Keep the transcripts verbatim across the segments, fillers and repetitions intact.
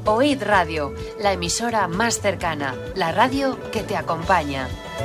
Oíd Radio, la emisora más cercana, la radio que te acompaña.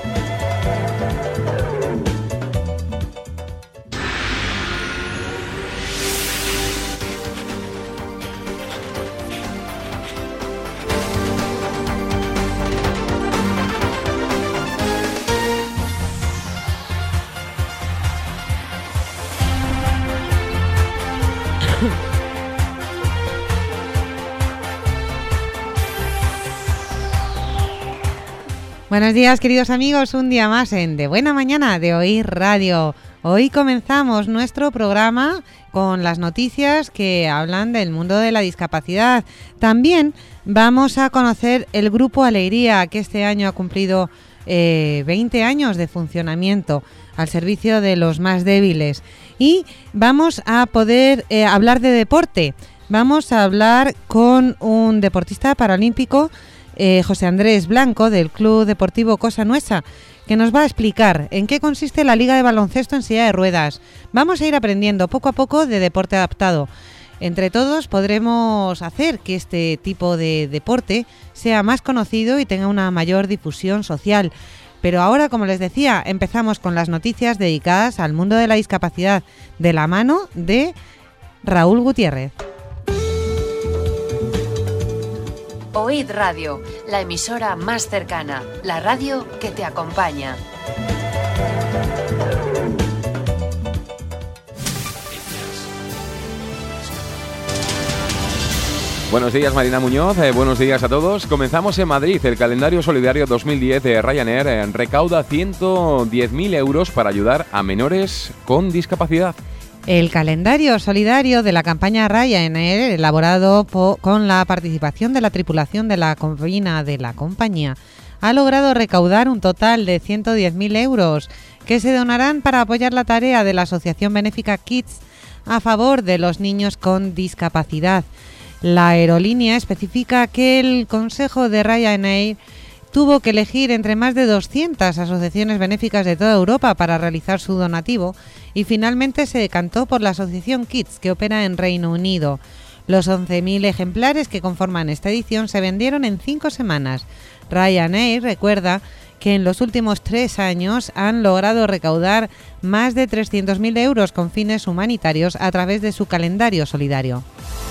Buenos días, queridos amigos, un día más en De Buena Mañana de Oíd Radio. Hoy comenzamos nuestro programa con las noticias que hablan del mundo de la discapacidad. También vamos a conocer el Grupo Alegría, que este año ha cumplido eh, veinte años de funcionamiento al servicio de los más débiles. Y vamos a poder eh, hablar de deporte. Vamos a hablar con un deportista paralímpico, Eh, José Andrés Blanco, del Club Deportivo Cosa Nuesa, que nos va a explicar en qué consiste la Liga de Baloncesto en silla de ruedas. Vamos a ir aprendiendo poco a poco de deporte adaptado. Entre todos podremos hacer que este tipo de deporte sea más conocido y tenga una mayor difusión social. Pero ahora, como les decía, empezamos con las noticias dedicadas al mundo de la discapacidad, de la mano de Raúl Gutiérrez. Oíd Radio, la emisora más cercana, la radio que te acompaña. Buenos días, Marina Muñoz, eh, buenos días a todos. Comenzamos en Madrid. El calendario solidario dos mil diez de Ryanair eh, recauda ciento diez mil euros para ayudar a menores con discapacidad. El calendario solidario de la campaña Ryanair, elaborado po- con la participación de la tripulación de la cabina de la compañía, ha logrado recaudar un total de ciento diez mil euros que se donarán para apoyar la tarea de la asociación benéfica Kids a favor de los niños con discapacidad. La aerolínea especifica que el Consejo de Ryanair tuvo que elegir entre más de doscientas asociaciones benéficas de toda Europa para realizar su donativo y finalmente se decantó por la asociación Kids, que opera en Reino Unido. Los once mil ejemplares que conforman esta edición se vendieron en cinco semanas. Ryanair recuerda que en los últimos tres años han logrado recaudar más de trescientos mil euros con fines humanitarios a través de su calendario solidario.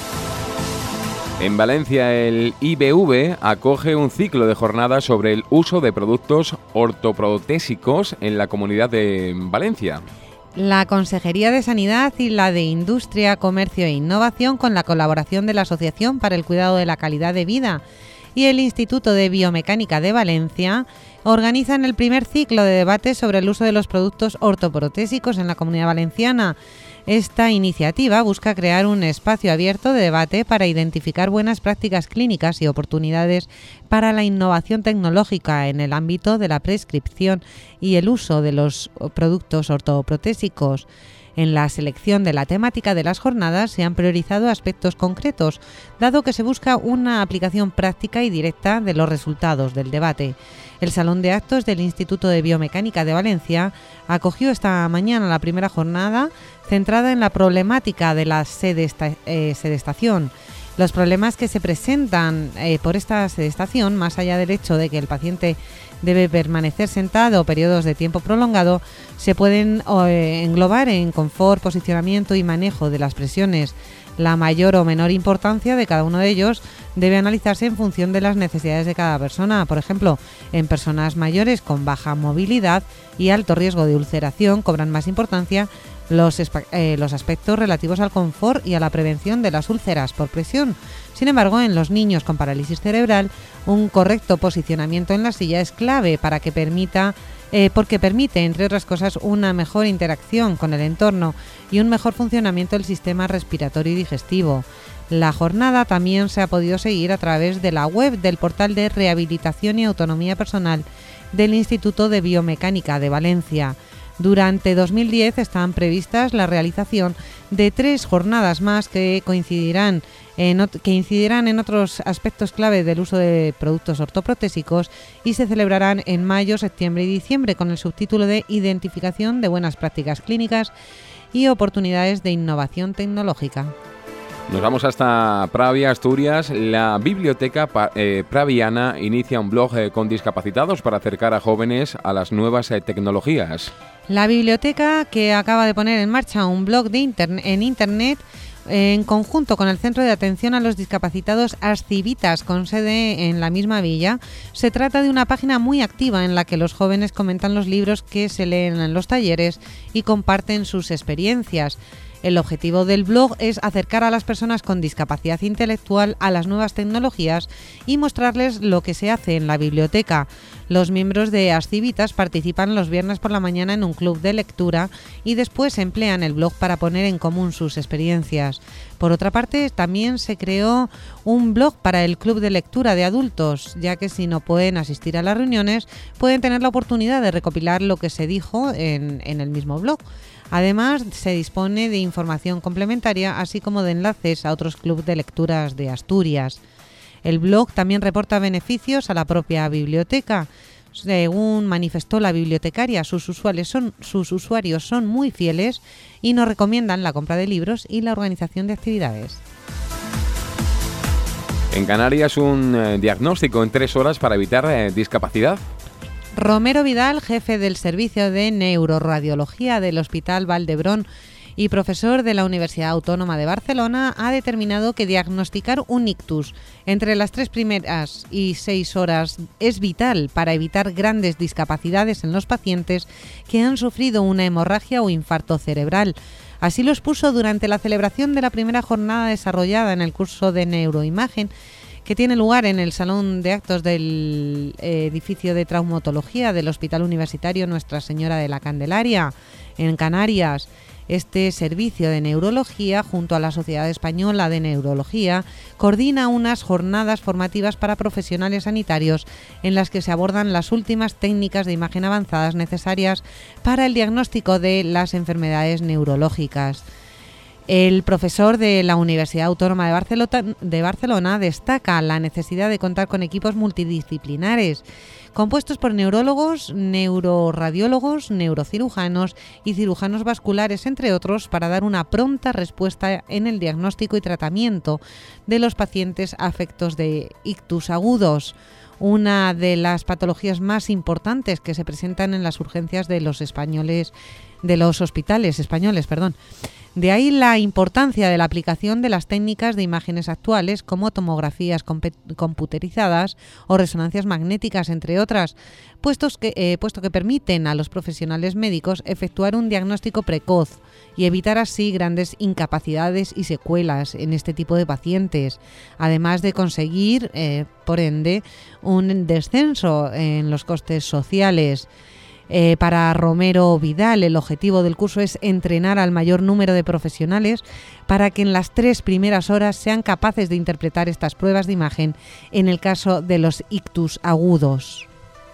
En Valencia, el I B V acoge un ciclo de jornadas sobre el uso de productos ortoprotésicos en la Comunidad de Valencia. La Consejería de Sanidad y la de Industria, Comercio e Innovación, con la colaboración de la Asociación para el Cuidado de la Calidad de Vida y el Instituto de Biomecánica de Valencia, organizan el primer ciclo de debate sobre el uso de los productos ortoprotésicos en la Comunidad Valenciana. Esta iniciativa busca crear un espacio abierto de debate para identificar buenas prácticas clínicas y oportunidades para la innovación tecnológica en el ámbito de la prescripción y el uso de los productos ortoprotésicos. En la selección de la temática de las jornadas se han priorizado aspectos concretos, dado que se busca una aplicación práctica y directa de los resultados del debate. El Salón de Actos del Instituto de Biomecánica de Valencia acogió esta mañana la primera jornada centrada en la problemática de la sedesta- eh, sedestación. Los problemas que se presentan eh, por esta sedestación, más allá del hecho de que el paciente debe permanecer sentado periodos de tiempo prolongado, se pueden eh, englobar en confort, posicionamiento y manejo de las presiones. La mayor o menor importancia de cada uno de ellos debe analizarse en función de las necesidades de cada persona. Por ejemplo, en personas mayores con baja movilidad y alto riesgo de ulceración cobran más importancia los, eh, los aspectos relativos al confort y a la prevención de las úlceras por presión. Sin embargo, en los niños con parálisis cerebral, un correcto posicionamiento en la silla es clave para que permita Eh, porque permite, entre otras cosas, una mejor interacción con el entorno y un mejor funcionamiento del sistema respiratorio y digestivo. La jornada también se ha podido seguir a través de la web del portal de Rehabilitación y Autonomía Personal del Instituto de Biomecánica de Valencia. Durante dos mil diez están previstas la realización de tres jornadas más que coincidirán en ot- que incidirán en otros aspectos clave del uso de productos ortoprotésicos y se celebrarán en mayo, septiembre y diciembre con el subtítulo de Identificación de buenas prácticas clínicas y oportunidades de innovación tecnológica. Nos vamos hasta Pravia, Asturias. La Biblioteca eh, Praviana inicia un blog eh, con discapacitados para acercar a jóvenes a las nuevas eh, tecnologías. La biblioteca, que acaba de poner en marcha un blog de interne- en Internet en conjunto con el Centro de Atención a los Discapacitados Ascivitas, con sede en la misma villa. Se trata de una página muy activa en la que los jóvenes comentan los libros que se leen en los talleres y comparten sus experiencias. El objetivo del blog es acercar a las personas con discapacidad intelectual a las nuevas tecnologías y mostrarles lo que se hace en la biblioteca. Los miembros de Ascivitas participan los viernes por la mañana en un club de lectura y después emplean el blog para poner en común sus experiencias. Por otra parte, también se creó un blog para el club de lectura de adultos, ya que si no pueden asistir a las reuniones, pueden tener la oportunidad de recopilar lo que se dijo en, en el mismo blog. Además, se dispone de información complementaria, así como de enlaces a otros clubes de lecturas de Asturias. El blog también reporta beneficios a la propia biblioteca. Según manifestó la bibliotecaria, sus usuarios son, sus usuarios son muy fieles y nos recomiendan la compra de libros y la organización de actividades. En Canarias, un eh, diagnóstico en tres horas para evitar eh, discapacidad. Romero Vidal, jefe del Servicio de Neuroradiología del Hospital Valdebrón y profesor de la Universidad Autónoma de Barcelona, ha determinado que diagnosticar un ictus entre las tres primeras y seis horas es vital para evitar grandes discapacidades en los pacientes que han sufrido una hemorragia o infarto cerebral. Así lo expuso durante la celebración de la primera jornada desarrollada en el curso de neuroimagen, que tiene lugar en el Salón de Actos del edificio de traumatología del Hospital Universitario Nuestra Señora de la Candelaria, en Canarias. Este servicio de neurología, junto a la Sociedad Española de Neurología, coordina unas jornadas formativas para profesionales sanitarios en las que se abordan las últimas técnicas de imagen avanzadas necesarias para el diagnóstico de las enfermedades neurológicas. El profesor de la Universidad Autónoma de Barcelona, de Barcelona destaca la necesidad de contar con equipos multidisciplinares, compuestos por neurólogos, neuroradiólogos, neurocirujanos y cirujanos vasculares, entre otros, para dar una pronta respuesta en el diagnóstico y tratamiento de los pacientes afectos de ictus agudos, una de las patologías más importantes que se presentan en las urgencias de los españoles, de los hospitales españoles, perdón. De ahí la importancia de la aplicación de las técnicas de imágenes actuales, como tomografías computerizadas o resonancias magnéticas, entre otras, puestos que, eh, puesto que permiten a los profesionales médicos efectuar un diagnóstico precoz y evitar así grandes incapacidades y secuelas en este tipo de pacientes, además de conseguir, eh, por ende, un descenso en los costes sociales. Eh, para Romero Vidal, el objetivo del curso es entrenar al mayor número de profesionales para que en las tres primeras horas sean capaces de interpretar estas pruebas de imagen en el caso de los ictus agudos.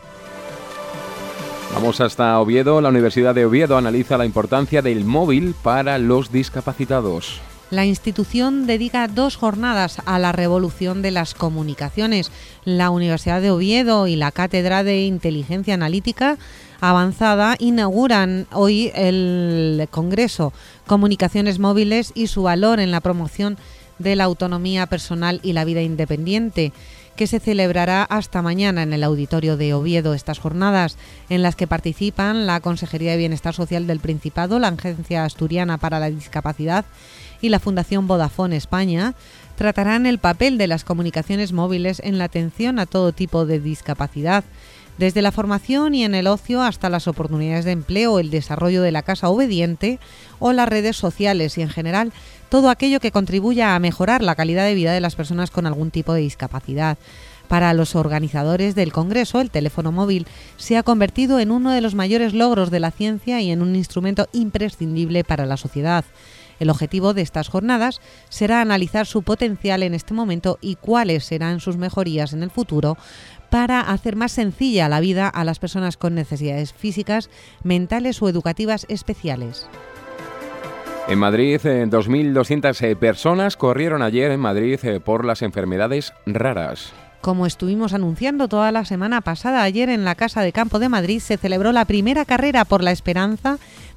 Vamos hasta Oviedo. La Universidad de Oviedo analiza la importancia del móvil para los discapacitados. La institución dedica dos jornadas a la revolución de las comunicaciones. La Universidad de Oviedo y la Cátedra de Inteligencia Analítica Avanzada inauguran hoy el Congreso Comunicaciones Móviles y su valor en la promoción de la autonomía personal y la vida independiente, que se celebrará hasta mañana en el Auditorio de Oviedo. Estas jornadas, en las que participan la Consejería de Bienestar Social del Principado, la Agencia Asturiana para la Discapacidad y la Fundación Vodafone España, tratarán el papel de las comunicaciones móviles en la atención a todo tipo de discapacidad, desde la formación y en el ocio hasta las oportunidades de empleo, el desarrollo de la casa obediente o las redes sociales y, en general, todo aquello que contribuya a mejorar la calidad de vida de las personas con algún tipo de discapacidad. Para los organizadores del Congreso, el teléfono móvil se ha convertido en uno de los mayores logros de la ciencia y en un instrumento imprescindible para la sociedad. El objetivo de estas jornadas será analizar su potencial en este momento y cuáles serán sus mejorías en el futuro para hacer más sencilla la vida a las personas con necesidades físicas, mentales o educativas especiales. En Madrid, eh, dos mil doscientas eh, personas corrieron ayer en Madrid eh, por las enfermedades raras. Como estuvimos anunciando toda la semana pasada, ayer en la Casa de Campo de Madrid se celebró la primera carrera por la esperanza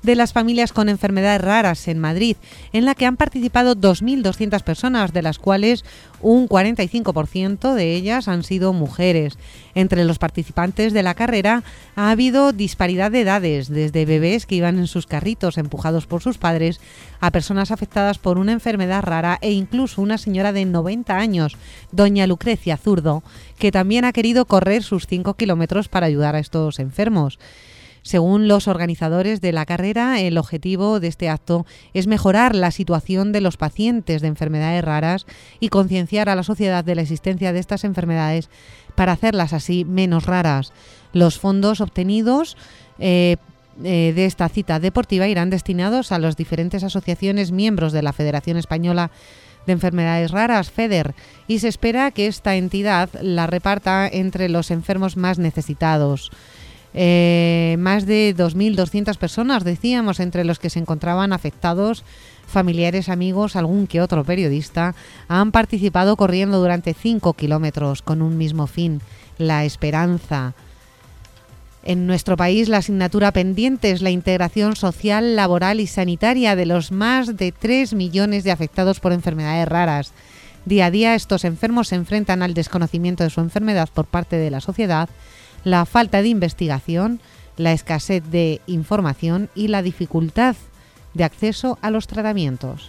de las familias con enfermedades raras en Madrid, en la que han participado dos mil doscientas personas, de las cuales un cuarenta y cinco por ciento de ellas han sido mujeres. Entre los participantes de la carrera ha habido disparidad de edades, desde bebés que iban en sus carritos empujados por sus padres a personas afectadas por una enfermedad rara e incluso una señora de noventa años, doña Lucrecia Zurdo, que también ha querido correr sus cinco kilómetros para ayudar a estos enfermos. Según los organizadores de la carrera, el objetivo de este acto es mejorar la situación de los pacientes de enfermedades raras y concienciar a la sociedad de la existencia de estas enfermedades para hacerlas así menos raras. Los fondos obtenidos eh, eh, de esta cita deportiva irán destinados a las diferentes asociaciones miembros de la Federación Española de Enfermedades Raras, FEDER, y se espera que esta entidad la reparta entre los enfermos más necesitados. Eh, más de dos mil doscientas personas, decíamos, entre los que se encontraban afectados, familiares, amigos, algún que otro periodista, han participado corriendo durante cinco kilómetros con un mismo fin, la esperanza. En nuestro país, la asignatura pendiente es la integración social, laboral y sanitaria de los más de tres millones de afectados por enfermedades raras. Día a día, estos enfermos se enfrentan al desconocimiento de su enfermedad por parte de la sociedad, la falta de investigación, la escasez de información y la dificultad de acceso a los tratamientos.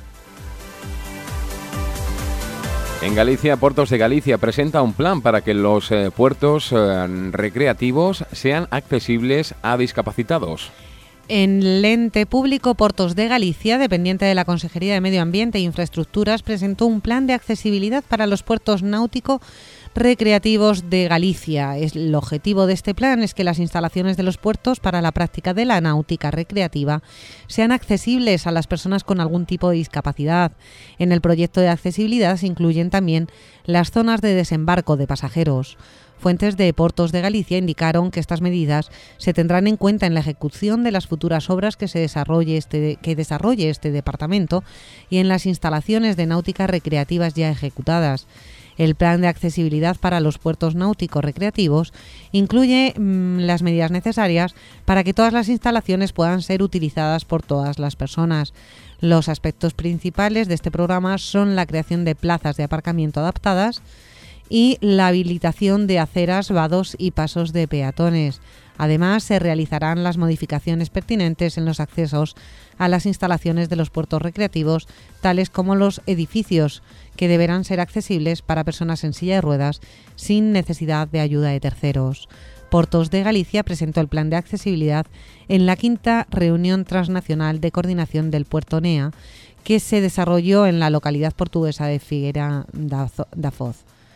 En Galicia, Puertos de Galicia presenta un plan para que los eh, puertos eh, recreativos sean accesibles a discapacitados. En el ente público Puertos de Galicia, dependiente de la Consejería de Medio Ambiente e Infraestructuras, presentó un plan de accesibilidad para los puertos náuticos recreativos de Galicia. El objetivo de este plan es que las instalaciones de los puertos para la práctica de la náutica recreativa sean accesibles a las personas con algún tipo de discapacidad. En el proyecto de accesibilidad se incluyen también las zonas de desembarco de pasajeros. Fuentes de Puertos de Galicia indicaron que estas medidas se tendrán en cuenta en la ejecución de las futuras obras que se desarrolle este, que desarrolle este departamento y en las instalaciones de náutica recreativas ya ejecutadas. El plan de accesibilidad para los puertos náuticos recreativos incluye mmm, las medidas necesarias para que todas las instalaciones puedan ser utilizadas por todas las personas. Los aspectos principales de este programa son la creación de plazas de aparcamiento adaptadas y la habilitación de aceras, vados y pasos de peatones. Además, se realizarán las modificaciones pertinentes en los accesos a las instalaciones de los puertos recreativos, tales como los edificios, que deberán ser accesibles para personas en silla de ruedas sin necesidad de ayuda de terceros. Puertos de Galicia presentó el plan de accesibilidad en la quinta reunión transnacional de coordinación del Puerto N E A, que se desarrolló en la localidad portuguesa de Figueira da Foz.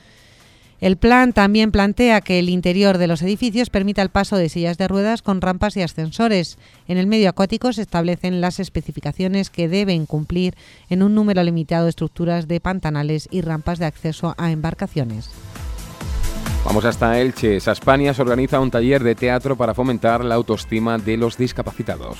El plan también plantea que el interior de los edificios permita el paso de sillas de ruedas con rampas y ascensores. En el medio acuático se establecen las especificaciones que deben cumplir en un número limitado de estructuras de pantanales y rampas de acceso a embarcaciones. Vamos hasta Elche. Saspania se organiza un taller de teatro para fomentar la autoestima de los discapacitados.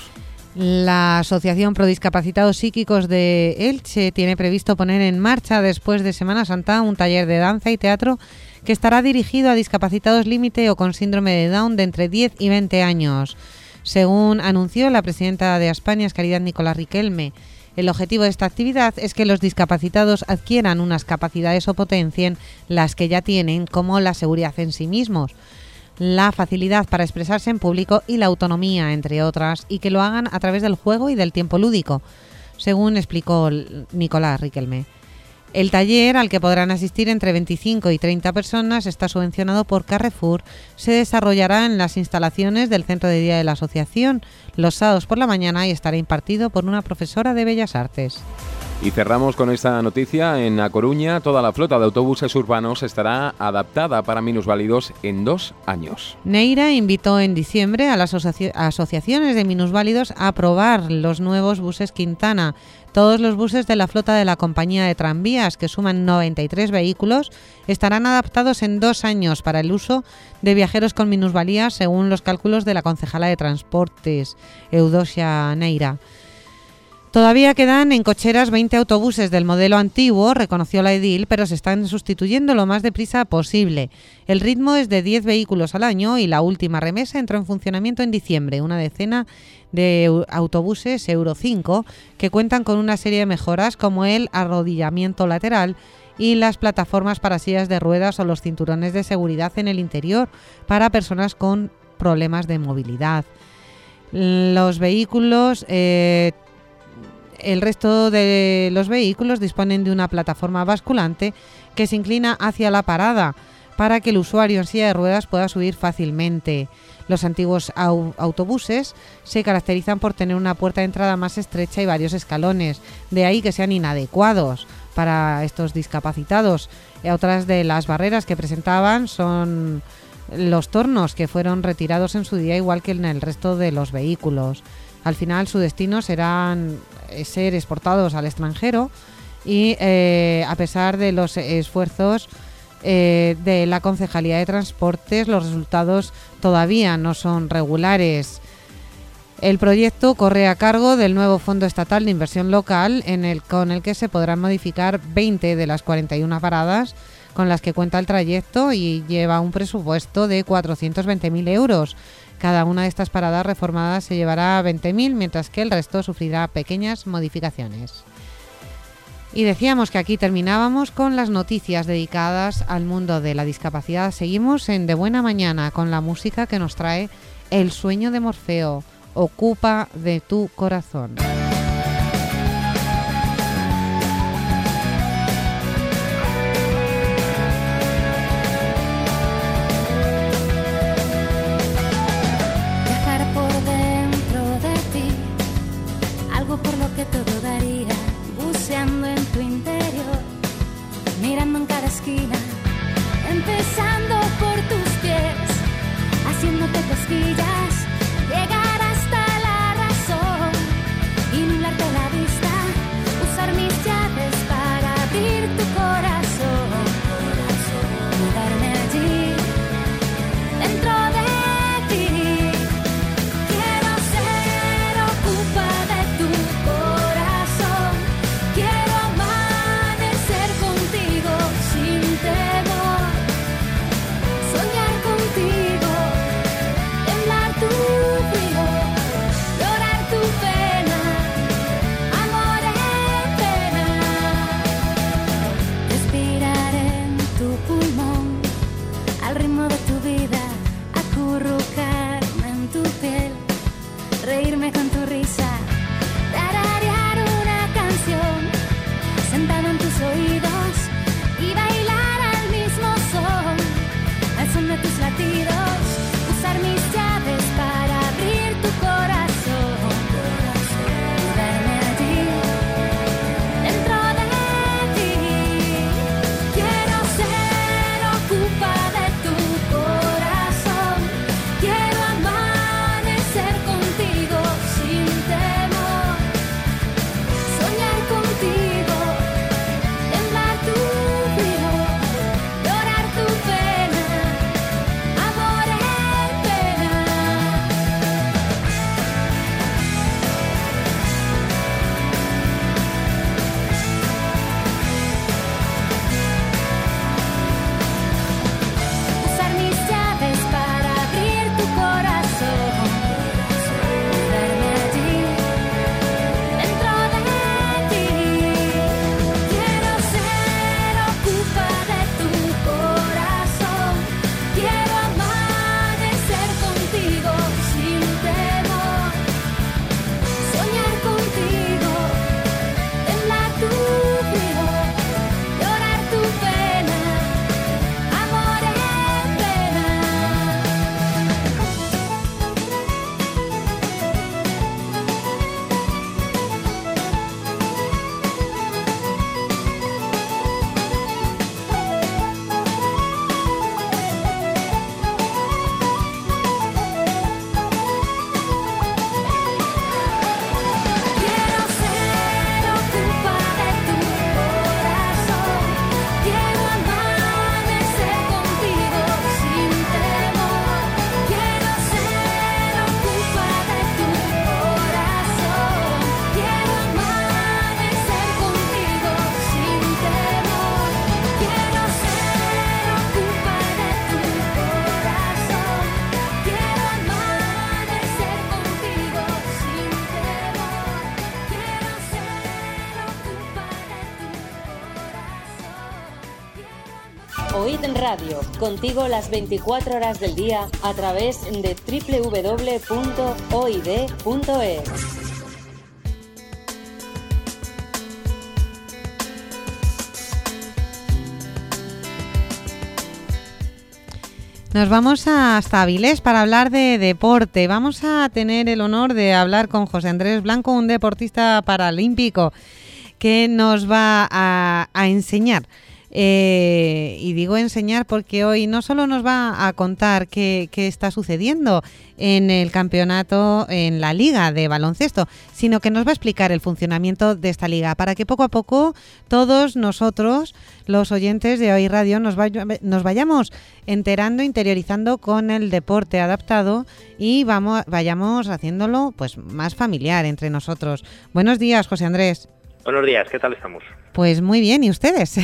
La Asociación Pro Discapacitados Psíquicos de Elche tiene previsto poner en marcha después de Semana Santa un taller de danza y teatro que estará dirigido a discapacitados límite o con síndrome de Down de entre diez y veinte años. Según anunció la presidenta de Aspanias, Caridad Nicolás Riquelme, el objetivo de esta actividad es que los discapacitados adquieran unas capacidades o potencien las que ya tienen, como la seguridad en sí mismos, la facilidad para expresarse en público y la autonomía, entre otras, y que lo hagan a través del juego y del tiempo lúdico, según explicó Nicolás Riquelme. El taller, al que podrán asistir entre veinticinco y treinta personas, está subvencionado por Carrefour. Se desarrollará en las instalaciones del centro de día de la asociación los sábados por la mañana y estará impartido por una profesora de Bellas Artes. Y cerramos con esta noticia. En A Coruña, toda la flota de autobuses urbanos estará adaptada para minusválidos en dos años. Neira invitó en diciembre a las asoci- asociaciones de minusválidos a probar los nuevos buses Quintana. Todos los buses de la flota de la compañía de tranvías, que suman noventa y tres vehículos, estarán adaptados en dos años para el uso de viajeros con minusvalía, según los cálculos de la concejala de Transportes, Eudoxia Neira. Todavía quedan en cocheras veinte autobuses del modelo antiguo, reconoció la edil, pero se están sustituyendo lo más deprisa posible. El ritmo es de diez vehículos al año y la última remesa entró en funcionamiento en diciembre. Una decena de autobuses Euro cinco que cuentan con una serie de mejoras como el arrodillamiento lateral y las plataformas para sillas de ruedas o los cinturones de seguridad en el interior para personas con problemas de movilidad. Los vehículos... Eh, El resto de los vehículos disponen de una plataforma basculante que se inclina hacia la parada para que el usuario en silla de ruedas pueda subir fácilmente. Los antiguos au- autobuses se caracterizan por tener una puerta de entrada más estrecha y varios escalones, de ahí que sean inadecuados para estos discapacitados. Y otras de las barreras que presentaban son los tornos, que fueron retirados en su día igual que en el resto de los vehículos. Al final su destino serán ser exportados al extranjero y eh, a pesar de los esfuerzos eh, de la Concejalía de Transportes, los resultados todavía no son regulares. El proyecto corre a cargo del nuevo Fondo Estatal de Inversión Local, en el, con el que se podrán modificar veinte de las cuarenta y una paradas con las que cuenta el trayecto y lleva un presupuesto de cuatrocientos veinte mil euros. Cada una de estas paradas reformadas se llevará veinte mil, mientras que el resto sufrirá pequeñas modificaciones. Y decíamos que aquí terminábamos con las noticias dedicadas al mundo de la discapacidad. Seguimos en De Buena Mañana con la música que nos trae El sueño de Morfeo, Ocupa de tu corazón. Por lo que todo daría, buceando en tu interior, mirando en cada esquina, empezando por tus pies, haciéndote cosquillas, llegar hasta la razón y Oid Radio, contigo las veinticuatro horas del día a través de doble u doble u doble u punto oid punto es. Nos vamos hasta Avilés para hablar de deporte. Vamos a tener el honor de hablar con José Andrés Blanco, un deportista paralímpico que nos va a, a enseñar. Eh, y digo enseñar porque hoy no solo nos va a contar qué, qué está sucediendo en el campeonato, en la liga de baloncesto, sino que nos va a explicar el funcionamiento de esta liga para que poco a poco todos nosotros, los oyentes de Oid Radio, nos, vay- nos vayamos enterando, interiorizando con el deporte adaptado y vamos, vayamos haciéndolo pues más familiar entre nosotros. Buenos días, José Andrés. Buenos días, ¿qué tal estamos? Pues muy bien, ¿y ustedes?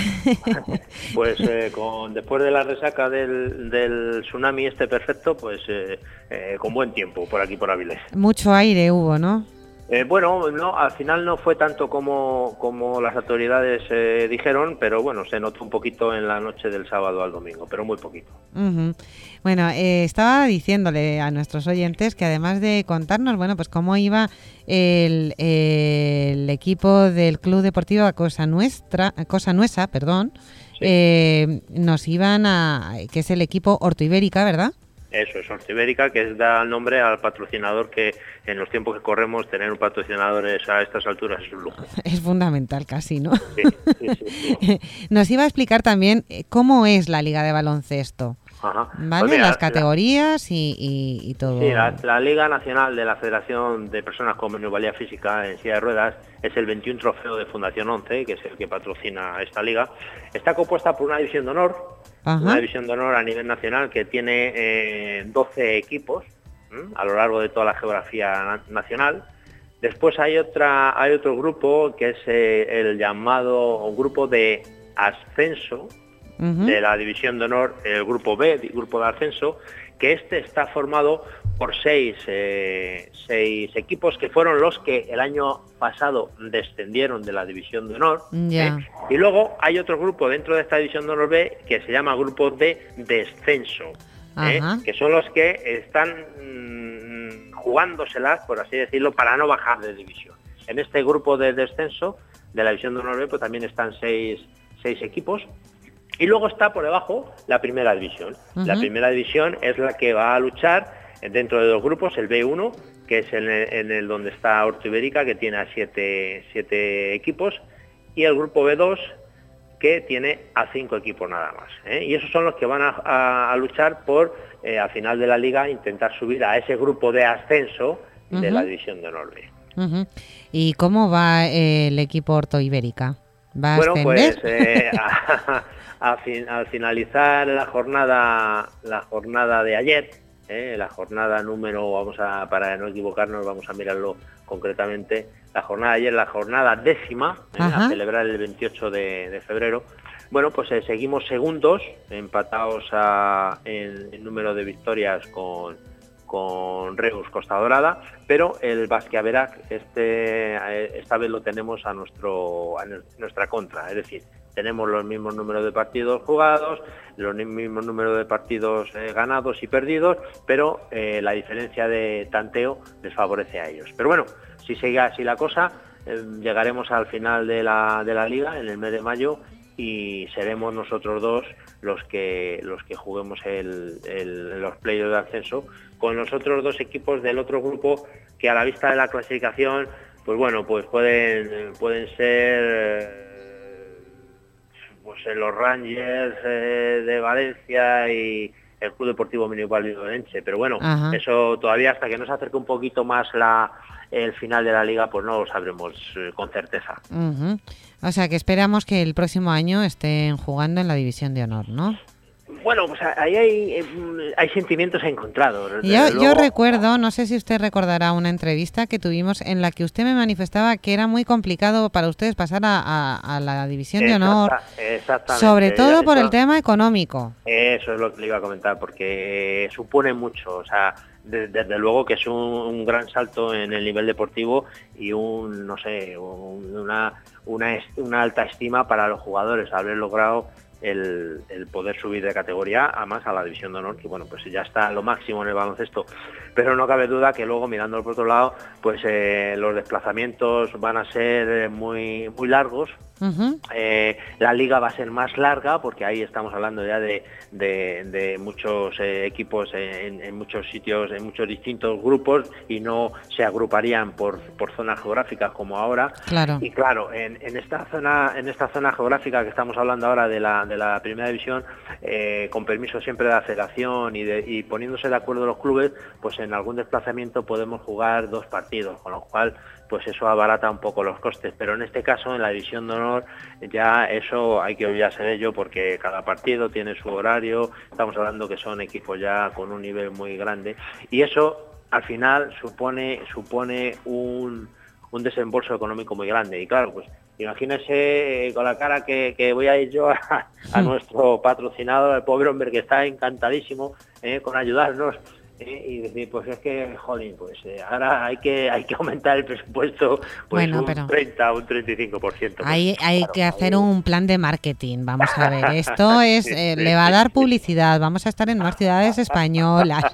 Pues eh, con después de la resaca del, del tsunami este perfecto, pues eh, eh, con buen tiempo por aquí por Avilés. Mucho aire hubo, ¿no? Eh, bueno, no, al final no fue tanto como, como las autoridades eh, dijeron, pero bueno, se notó un poquito en la noche del sábado al domingo, pero muy poquito. Uh-huh. Bueno, eh, estaba diciéndole a nuestros oyentes que además de contarnos, bueno, pues cómo iba el, el equipo del Club Deportivo Cosa Nuestra, Cosa Nuesa, perdón, sí. eh, nos iban a, que es el equipo Orto Ibérica, ¿verdad? Eso es Orto Ibérica, que da nombre al patrocinador que en los tiempos que corremos tener un patrocinador es, a estas alturas es un lujo. Es fundamental casi, ¿no? Sí, sí, sí, sí. Nos iba a explicar también cómo es la Liga de Baloncesto. Ajá. ¿Vale? Pues mira, las categorías la, y, y, y todo. Sí, la, la Liga Nacional de la Federación de Personas con Minusvalía Física en Silla de Ruedas es el veintiún Trofeo de Fundación once, que es el que patrocina esta liga. Está compuesta por una división de honor, Ajá. una división de honor a nivel nacional que tiene eh, doce equipos ¿m? a lo largo de toda la geografía na- nacional. Después hay otra, hay otro grupo que es eh, el llamado grupo de ascenso, Uh-huh. de la división de honor, el grupo B, el grupo de ascenso, que este está formado por seis, eh, seis equipos que fueron los que el año pasado descendieron de la división de honor. Yeah. ¿eh? Y luego hay otro grupo dentro de esta división de honor B que se llama grupo de descenso, ¿eh? que son los que están mmm, jugándoselas, por así decirlo, para no bajar de división. En este grupo de descenso de la división de honor B pues también están seis, seis equipos. Y luego está por debajo la primera división. Uh-huh. La primera división es la que va a luchar dentro de dos grupos, el B uno, que es en el, en el donde está Orto Ibérica, que tiene a siete, siete equipos, y el grupo B dos, que tiene a cinco equipos nada más. ¿eh? Y esos son los que van a, a, a luchar por, eh, al final de la liga, intentar subir a ese grupo de ascenso uh-huh. de la división de honor B. Uh-huh. ¿Y cómo va eh, el equipo Orto Ibérica? ¿Va a bueno, ascender? pues eh, a, a fin, al finalizar la jornada, la jornada de ayer, eh, la jornada número, vamos a, para no equivocarnos, vamos a mirarlo concretamente, la jornada de ayer, la jornada décima, eh, a celebrar el veintiocho de, de febrero. Bueno, pues eh, seguimos segundos, empatados a, en, en número de victorias con con Reus Costa Dorada, pero el Basquiaverac este esta vez lo tenemos a nuestro a nuestra contra, es decir, tenemos los mismos números de partidos jugados, los mismos números de partidos eh, ganados y perdidos, pero eh, la diferencia de tanteo les favorece a ellos. Pero bueno, si sigue así la cosa, eh, llegaremos al final de la de la liga en el mes de mayo y seremos nosotros dos los que los que juguemos el, el, los playoffs de ascenso con los otros dos equipos del otro grupo que a la vista de la clasificación pues bueno pues pueden pueden ser pues los Rangers eh, de Valencia y el Club Deportivo Minusválido de Elche, pero bueno, Ajá. eso todavía hasta que nos acerque un poquito más la el final de la liga, pues no lo sabremos eh, con certeza. Uh-huh. O sea que esperamos que el próximo año estén jugando en la división de honor, ¿no? Bueno, pues ahí hay, hay sentimientos encontrados. Yo, luego... yo recuerdo, no sé si usted recordará una entrevista que tuvimos en la que usted me manifestaba que era muy complicado para ustedes pasar a, a, a la división de honor, Exacta, sobre todo eso, por el tema económico. Eso es lo que le iba a comentar, porque supone mucho, o sea, de, desde luego que es un, un gran salto en el nivel deportivo y un, no sé, un, una, una, una alta estima para los jugadores, haber logrado el, el poder subir de categoría, además a la división de honor, que bueno, pues ya está lo máximo en el baloncesto. Pero no cabe duda que luego, mirándolo por otro lado, pues eh, los desplazamientos van a ser muy, muy largos. Uh-huh. Eh, la liga va a ser más larga, porque ahí estamos hablando ya de, de, de muchos eh, equipos en, en muchos sitios, en muchos distintos grupos, y no se agruparían por, por zonas geográficas como ahora. Claro. Y claro, en, en esta zona, en esta zona geográfica que estamos hablando ahora de la, de la primera división, eh, con permiso siempre de la federación y, de, y poniéndose de acuerdo los clubes, pues en algún desplazamiento podemos jugar dos partidos, con lo cual pues eso abarata un poco los costes, pero en este caso, en la división de honor, ya eso hay que olvidarse de ello, porque cada partido tiene su horario, estamos hablando que son equipos ya con un nivel muy grande, y eso al final supone supone un, un desembolso económico muy grande, y claro, pues imagínese eh, con la cara que, que voy a ir yo a, a nuestro patrocinador, el pobre hombre que está encantadísimo eh, con ayudarnos, y decir, pues es que, jolín, pues eh, ahora hay que hay que aumentar el presupuesto pues bueno, un pero treinta, un treinta y cinco por ciento. Hay, hay claro, que hacer ahí un plan de marketing, vamos a ver, esto es sí, eh, sí, le va a dar publicidad, vamos a estar en más ciudades españolas,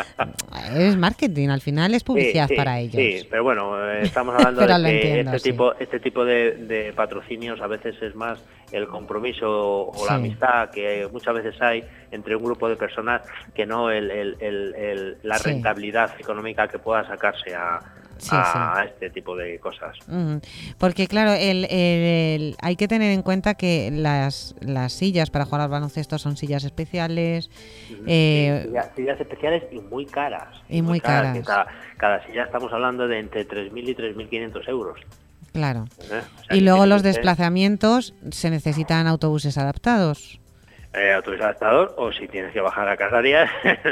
es marketing, al final es publicidad sí, sí, para ellos. Sí, pero bueno, eh, estamos hablando de que entiendo, este, sí. tipo, este tipo de, de patrocinios a veces es más el compromiso o sí. la amistad que muchas veces hay entre un grupo de personas que no el, el, el, el, la sí. rentabilidad económica que pueda sacarse a, sí, a, sí. a este tipo de cosas. Uh-huh. Porque claro, el, el, el, hay que tener en cuenta que las, las sillas para jugar al baloncesto son sillas especiales. Uh-huh. Eh, sí, sillas, sillas especiales y muy caras. Y muy, muy caras. caras. Cada, cada silla estamos hablando de entre tres mil y tres mil quinientos euros. Claro. ¿Eh? O sea, y luego los desplazamientos se necesitan autobuses adaptados. Eh, autobús adaptador, o si tienes que bajar a Canarias,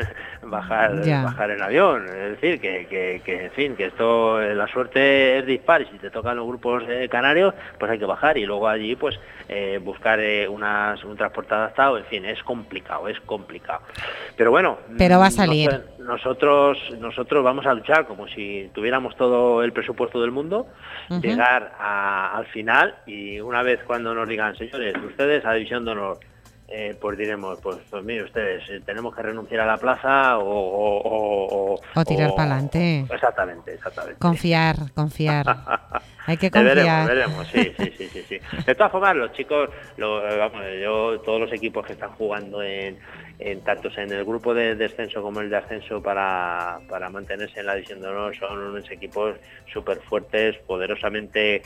bajar ya. bajar en avión. Es decir, que, que, que en fin, que esto, la suerte es dispar, y si te tocan los grupos eh, canarios, pues hay que bajar, y luego allí pues eh, buscar eh, unas, un transporte adaptado. En fin, es complicado, es complicado. Pero bueno, pero va a salir. Nosotros, nosotros vamos a luchar como si tuviéramos todo el presupuesto del mundo, uh-huh. llegar a, al final, y una vez cuando nos digan, señores, ustedes a división de honor, Eh, pues diremos, pues, pues mire ustedes, eh, tenemos que renunciar a la plaza o... O, o, o, o tirar para adelante. Exactamente, exactamente. Confiar, confiar. Hay que confiar. Veremos, veremos, sí, sí, sí, sí, sí. De todas formas, los chicos, lo, vamos, yo, todos los equipos que están jugando en, en tantos en el grupo de descenso como el de ascenso para, para mantenerse en la división de honor, son unos equipos súper fuertes, poderosamente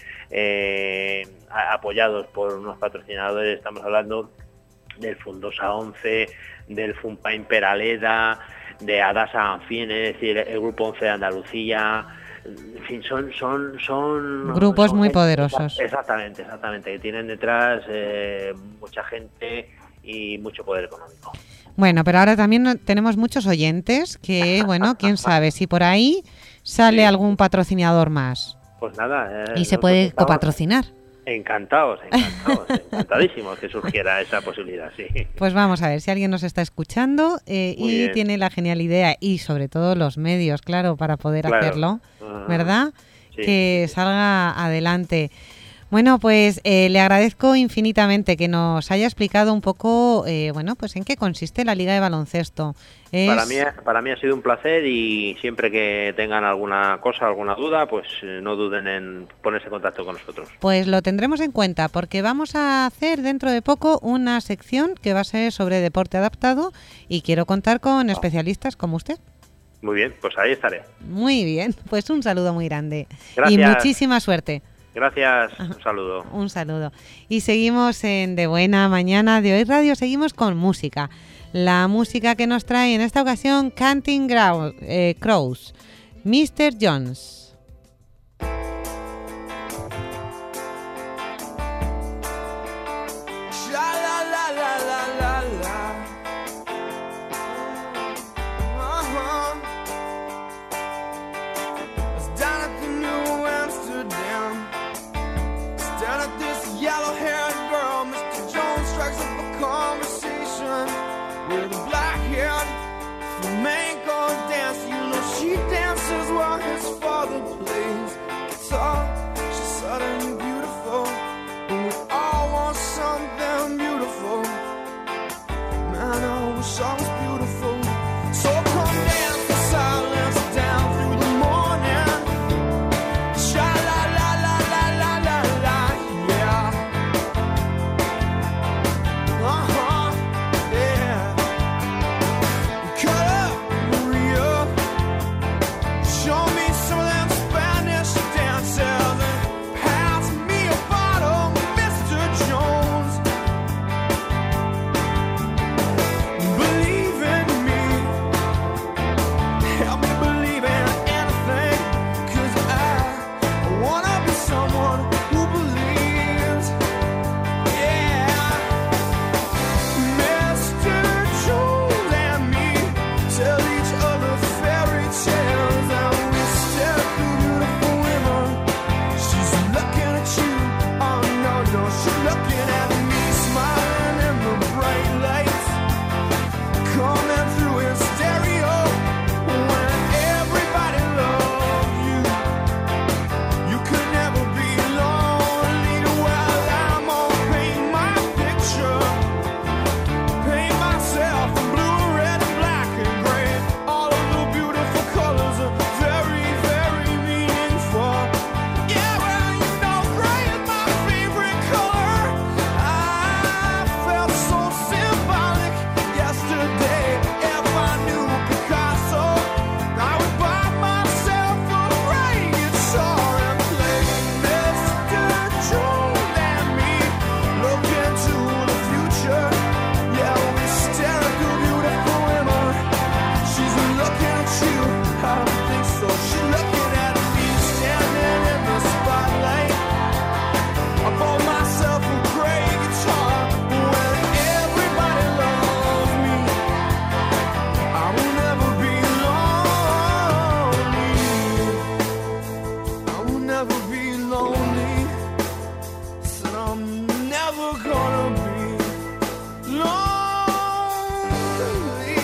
eh, apoyados por unos patrocinadores. Estamos hablando del Fundosa once, del Funpain Peraleda, de Adasa Anfin, es decir, el Grupo once de Andalucía. En fin, son son son grupos son muy gente, poderosos. Exactamente, exactamente, que tienen detrás eh, mucha gente y mucho poder económico. Bueno, pero ahora también tenemos muchos oyentes que, bueno, quién sabe si por ahí sale sí. algún patrocinador más. Pues nada. Eh, y se puede copatrocinar. Encantados, encantados, encantadísimos que surgiera esa posibilidad, sí. Pues vamos a ver si alguien nos está escuchando eh, y bien. tiene la genial idea y sobre todo los medios, claro, para poder claro. hacerlo, ¿verdad? Uh-huh. Sí. Que salga adelante. Bueno, pues eh, le agradezco infinitamente que nos haya explicado un poco, eh, bueno, pues en qué consiste la Liga de Baloncesto. Es... Para mí, para mí ha sido un placer, y siempre que tengan alguna cosa, alguna duda, pues eh, no duden en ponerse en contacto con nosotros. Pues lo tendremos en cuenta, porque vamos a hacer dentro de poco una sección que va a ser sobre deporte adaptado, y quiero contar con especialistas como usted. Muy bien, pues ahí estaré. Muy bien, pues un saludo muy grande. Gracias. Y muchísima suerte. Gracias, un saludo. Un saludo. Y seguimos en De Buena Mañana de Hoy Radio, seguimos con música. La música que nos trae en esta ocasión Counting eh, Crows, mister Jones. She's suddenly beautiful, and we all want something beautiful. wish I was beautiful. So come dance the silence down through the morning. Sha la la la la la la la, yeah. Uh huh, yeah. Cut up, Maria. Show me some of them Spanish dances and pass me a bottle, Mister Jones. Believe in me, help me believe in anything, 'cause I wanna be someone who believes, yeah. Mister Jones and me tell each other fairy tales, and we stare at the beautiful women. She's looking at you, oh no, no, she's looking at me, smiling in the bright lights, coming through in stereo. When everybody loves you, you could never be lonely. Well, I'm gonna paint my picture, paint myself in blue, red, and black and gray. All of the beautiful colors are very, very meaningful. Yeah, well, you know, gray is my favorite color. I felt so symbolic yesterday. If I knew Picasso, I would buy myself a gray guitar and play Mister Jones and me. Look into the future. Yeah, we stare at the beautiful women. She's looking at you, I don't think so. She's looking at me, standing in the spotlight. I bought myself a gray guitar. When everybody loves me, I will never be lonely. I will never be lonely. Said I'm never gonna be lonely.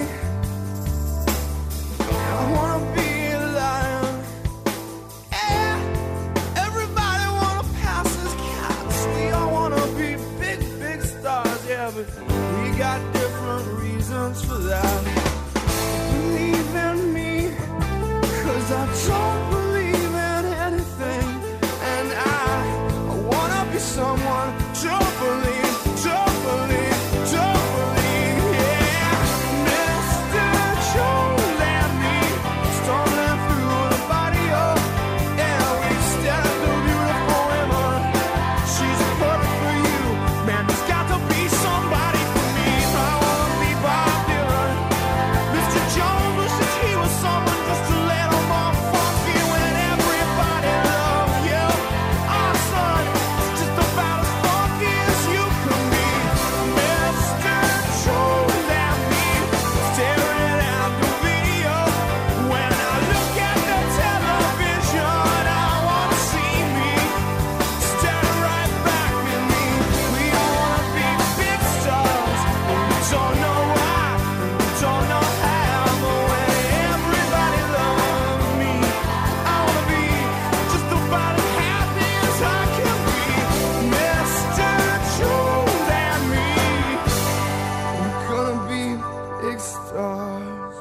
I wanna be a lion. Yeah, everybody wanna pass as cats. We all wanna be big, big stars. Yeah, but we got different reasons for that. Believe in me, 'cause I don't believe in anything. And I, I wanna be someone to believe, to believe, to believe, yeah. Mister Jones and me, stumbling through the barrio. Yeah, we stare at the beautiful women. She's perfect for you, man, there's got to be somebody for me. I wanna be Bob Dylan. Mister Jones wishes he was someone just a little more funky. When everybody loves you, our son is just about as funky as you can be. Mister Jones and me, staring at the video. When I look at the television, I wanna see me staring right back at me. We all wanna be big stars, but we don't know why, we don't know how. But when everybody loves me, I wanna be just about as happy as I can be. Mister Jones and me, we're gonna be big stars.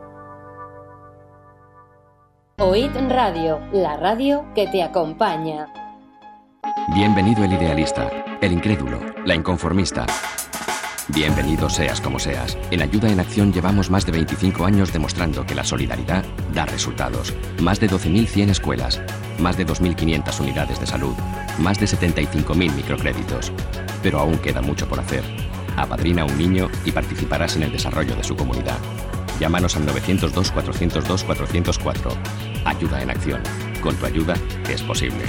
Oíd Radio, la radio que te acompaña. Bienvenido el idealista, el incrédulo, la inconformista. Bienvenido seas como seas. En Ayuda en Acción llevamos más de veinticinco años demostrando que la solidaridad da resultados. Más de doce mil cien escuelas, más de dos mil quinientas unidades de salud, más de setenta y cinco mil microcréditos. Pero aún queda mucho por hacer. Apadrina a un niño y participarás en el desarrollo de su comunidad. Llámanos al novecientos dos, cuatrocientos dos, cuatrocientos cuatro. Ayuda en Acción. Con tu ayuda es posible.